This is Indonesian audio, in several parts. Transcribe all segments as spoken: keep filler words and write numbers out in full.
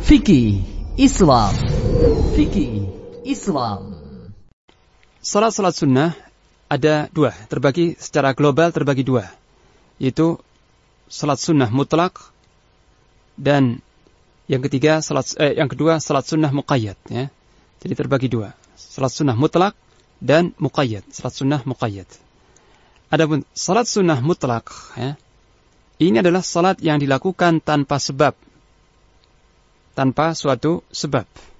Fikih Islam. Fikih Islam. Salat-salat sunnah ada dua, terbagi secara global terbagi dua, yaitu salat sunnah mutlak dan yang ketiga salat eh, yang kedua salat sunnah muqayyad, ya. Jadi terbagi dua, salat sunnah mutlak dan muqayyad, salat sunnah muqayyad. Adapun salat sunnah mutlak, ya, ini adalah salat yang dilakukan tanpa sebab, tanpa suatu sebab.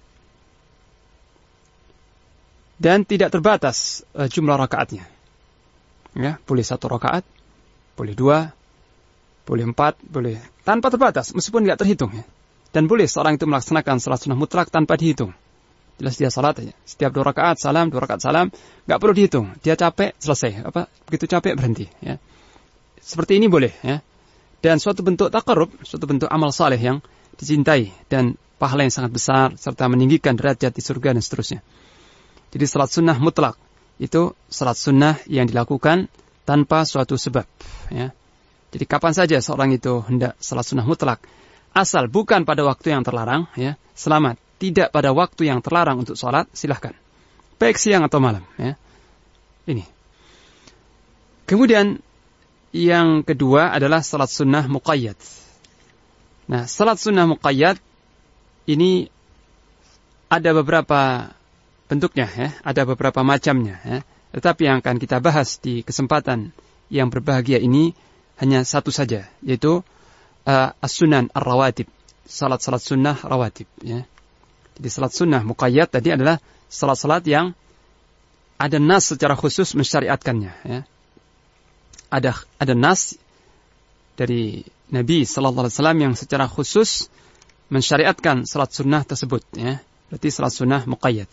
Dan tidak terbatas uh, jumlah rakaatnya. Ya, boleh satu rakaat, boleh dua, boleh empat, boleh tanpa terbatas, meskipun tidak terhitung, ya. Dan boleh seorang itu melaksanakan salat sunnah mutlak tanpa dihitung. Jelas dia salat aja. Setiap dua rakaat salam, dua rakaat salam, nggak perlu dihitung. Dia capek, selesai. Apa? Begitu capek berhenti. Ya. Seperti ini boleh, ya. Dan suatu bentuk taqarrub, suatu bentuk amal saleh yang dicintai dan pahala yang sangat besar serta meninggikan derajat di surga dan seterusnya. Jadi salat sunnah mutlak itu salat sunnah yang dilakukan tanpa suatu sebab, ya. Jadi kapan saja seorang itu hendak salat sunnah mutlak, asal bukan pada waktu yang terlarang, ya, selamat. Tidak pada waktu yang terlarang untuk salat, silahkan. Baik siang atau malam, ya. Ini. Kemudian yang kedua adalah salat sunnah muqayyad. Nah, salat sunnah muqayyad ini ada beberapa bentuknya, ya, ada beberapa macamnya, ya. Tetapi yang akan kita bahas di kesempatan yang berbahagia ini hanya satu saja, yaitu uh, as-sunan ar-rawatib, salat-salat sunnah rawatib, ya. Jadi salat sunnah muqayyad tadi adalah salat-salat yang ada nas secara khusus mensyariatkannya, ya. Ada ada nas dari Nabi sallallahu alaihi wasallam yang secara khusus mensyariatkan salat sunnah tersebut, ya. Berarti salat sunnah muqayyad.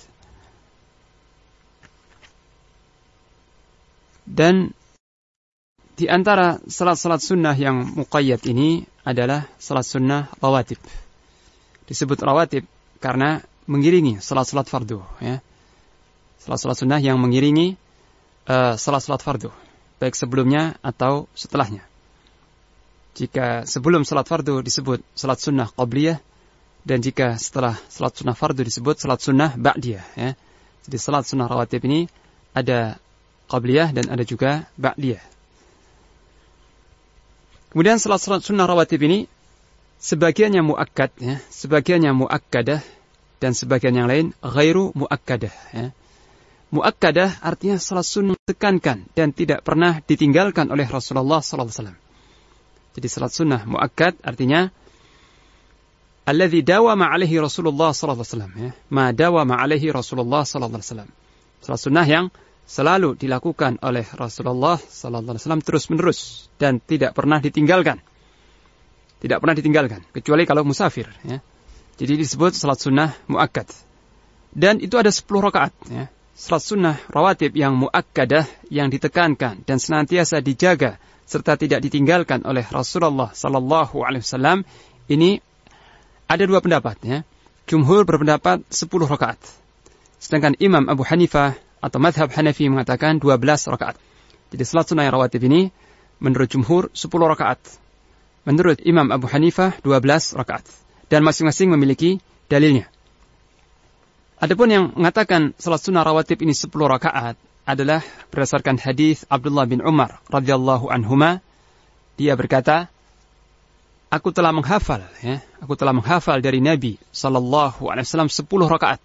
Dan di antara salat-salat sunnah yang muqayyad ini adalah salat sunnah rawatib. Disebut rawatib karena mengiringi salat-salat fardu, ya. Salat-salat sunnah yang mengiringi uh, salat-salat fardu, baik sebelumnya atau setelahnya. Jika sebelum salat fardu disebut salat sunnah qabliyah, dan jika setelah salat sunnah fardu disebut salat sunnah ba'diyah, ya. Jadi salat sunnah rawatib ini ada qabliyah dan ada juga ba'diyah. Kemudian salat sunnah rawatib ini sebagiannya muakkad, ya, sebagiannya muakkadah, dan sebagian yang lain ghairu muakkadah, ya. Muakkadah artinya salat sunnah tekankan dan tidak pernah ditinggalkan oleh Rasulullah sallallahu alaihi wasallam. Jadi salat sunnah muakkad artinya alladzi dawama alaihi Rasulullah sallallahu alaihi wasallam, ya. Ma dawama alaihi Rasulullah sallallahu alaihi wasallam. Salat sunnah yang selalu dilakukan oleh Rasulullah sallallahu alaihi wasallam terus-menerus dan tidak pernah ditinggalkan. Tidak pernah ditinggalkan kecuali kalau musafir, ya. Jadi disebut salat sunnah muakkad. Dan itu ada sepuluh rakaat, ya. Salat sunnah rawatib yang muakkadah, yang ditekankan dan senantiasa dijaga serta tidak ditinggalkan oleh Rasulullah sallallahu alaihi wasallam, ini ada dua pendapat, ya. Jumhur berpendapat sepuluh rakaat. Sedangkan Imam Abu Hanifah atau madhab Hanafi mengatakan dua belas rakaat. Jadi salat sunnah yang rawatib ini menurut jumhur sepuluh rakaat. Menurut Imam Abu Hanifah dua belas rakaat. Dan masing-masing memiliki dalilnya. Adapun yang mengatakan salat sunnah rawatib ini sepuluh rakaat adalah berdasarkan hadis Abdullah bin Umar radhiyallahu anhuma. Dia berkata, aku telah menghafal, ya, aku telah menghafal dari Nabi sallallahu alaihi wasallam sepuluh rakaat.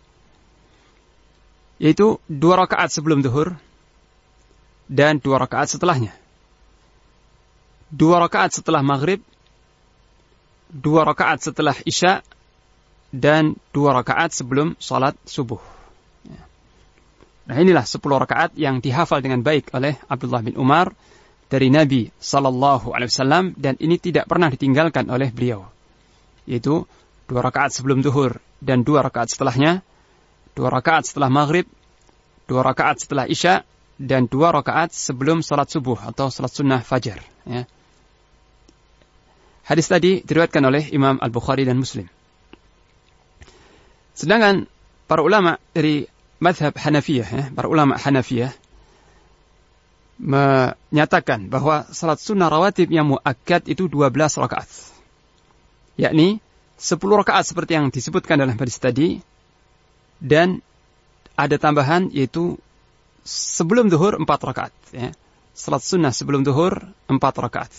Yaitu dua rakaat sebelum zuhur dan dua rakaat setelahnya. Dua rakaat setelah maghrib, dua rakaat setelah isya, dan dua rakaat sebelum salat subuh. Nah, inilah sepuluh rakaat yang dihafal dengan baik oleh Abdullah bin Umar dari Nabi sallallahu alaihi wasallam, dan ini tidak pernah ditinggalkan oleh beliau. Yaitu dua rakaat sebelum zuhur dan dua rakaat setelahnya, dua rakaat setelah maghrib, dua rakaat setelah isya, dan dua rakaat sebelum salat subuh atau salat sunnah fajar, ya. Hadis tadi diriwayatkan oleh Imam Al-Bukhari dan Muslim. Sedangkan para ulama dari madhab Hanafiyah, ya, para ulama Hanafiyah menyatakan bahwa salat sunnah rawatib yang muakkad itu dua belas rakaat. Yakni sepuluh rakaat seperti yang disebutkan dalam hadis tadi, dan ada tambahan yaitu sebelum zuhur empat rakaat. Ya. Salat sunnah sebelum zuhur empat rakaat.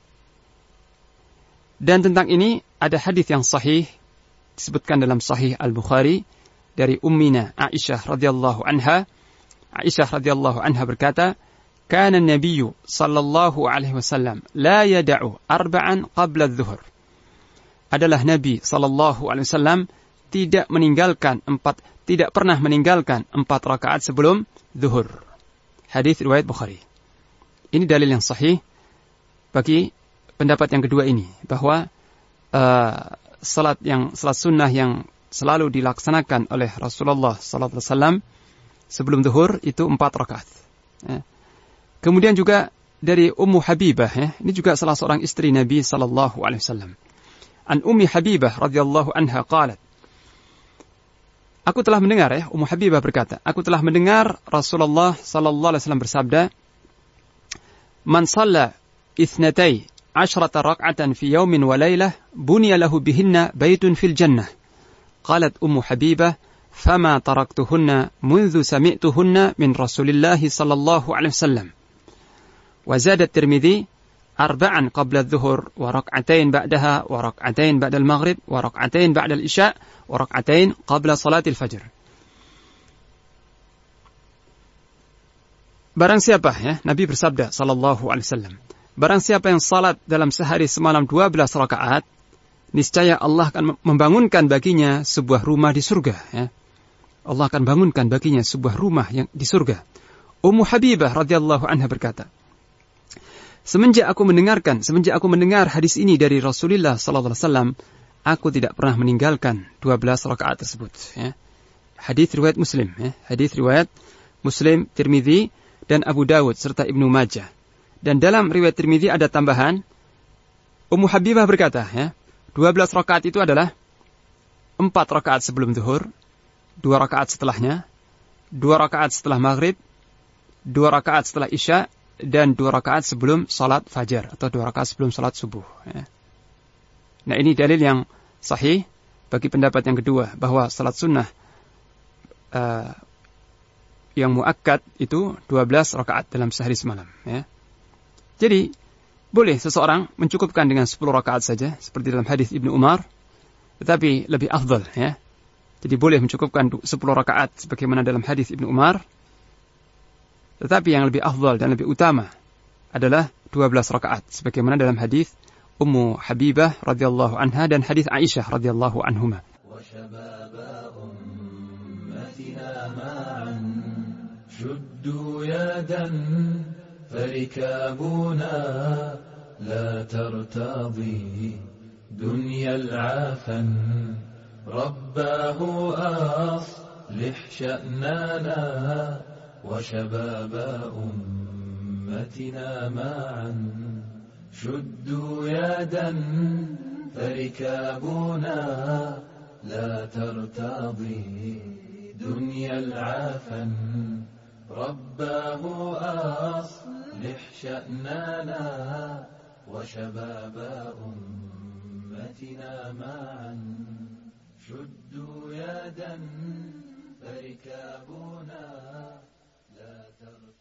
Dan tentang ini ada hadis yang sahih disebutkan dalam Sahih Al-Bukhari dari Ummina Aisyah radhiyallahu anha. Aisyah radhiyallahu anha berkata, "Kana an-nabiyyu sallallahu alaihi wasallam la yada'u arba'an qabla adh-dhuhr." Adalah Nabi sallallahu alaihi wasallam tidak meninggalkan empat tidak pernah meninggalkan empat rakaat sebelum zuhur. Hadis riwayat Bukhari. Ini dalil yang sahih bagi pendapat yang kedua ini, bahwa uh, salat yang salat sunnah yang selalu dilaksanakan oleh Rasulullah sallallahu alaihi wasallam sebelum zuhur itu empat rakaat. Ya. Kemudian juga dari Ummu Habibah, ya, ini juga salah seorang istri Nabi sallallahu alaihi wasallam. An Ummi Habibah radhiyallahu anha qalat, aku telah mendengar, ya, Ummu Habibah berkata, aku telah mendengar Rasulullah sallallahu alaihi wasallam bersabda, "Man shalla itsnatai asyrata rak'atan fi yawmin wa lailah buniya lahu bihinna baitun fil jannah." Qalat Ummu Habibah, "Fama taraktuhunna منذ sami'tuhunna min Rasulillah sallallahu alaihi wasallam." Wa zada Tirmidzi, arba'an qabla adh-dhuhur wa rak'atain ba'daha wa rak'atain ba'da al-maghrib wa rak'atain ba'da al-isya wa rak'atain qabla salatil fajr. Barang siapa, ya, Nabi bersabda sallallahu alaihi wasallam, barang siapa yang salat dalam sehari semalam dua belas rakaat, niscaya Allah akan membangunkan baginya sebuah rumah di surga, ya. Allah akan bangunkan baginya sebuah rumah yang di surga. Ummu Habibah radhiyallahu anha berkata, Semenjak aku mendengarkan, semenjak aku mendengar hadis ini dari Rasulullah sallallahu alaihi wasallam, aku tidak pernah meninggalkan dua belas rakaat tersebut, ya. Hadis riwayat Muslim, ya. Hadis riwayat Muslim, Tirmidzi dan Abu Dawud serta Ibnu Majah. Dan dalam riwayat Tirmidzi ada tambahan, Ummu Habibah berkata, ya, dua belas rakaat itu adalah empat rakaat sebelum zuhur, dua rakaat setelahnya, dua rakaat setelah maghrib, dua rakaat setelah isya, dan dua rakaat sebelum salat fajar atau dua rakaat sebelum salat subuh, ya. Nah, ini dalil yang sahih bagi pendapat yang kedua, bahwa salat sunnah uh, yang muakkad itu dua belas rakaat dalam sehari semalam, ya. Jadi boleh seseorang mencukupkan dengan sepuluh rakaat saja seperti dalam hadis Ibnu Umar, tetapi lebih afdal, ya. Jadi boleh mencukupkan sepuluh rakaat sebagaimana dalam hadis Ibnu Umar, tetapi yang lebih afdal dan lebih utama adalah dua belas rakaat sebagaimana dalam hadis Ummu Habibah radhiyallahu anha dan hadis Aisyah radhiyallahu anhuma. Wa shababa ummatina ma'an shuddu yadan farikabuna la tartadi dunyal afan rabbahu aslih sha'nana وشباب أمتنا معا شدوا يدا فركابنا لا ترتضي دنيا العفن رباه أصلح شأننا وشباب أمتنا معا شدوا يدا فركابنا لا ترتضي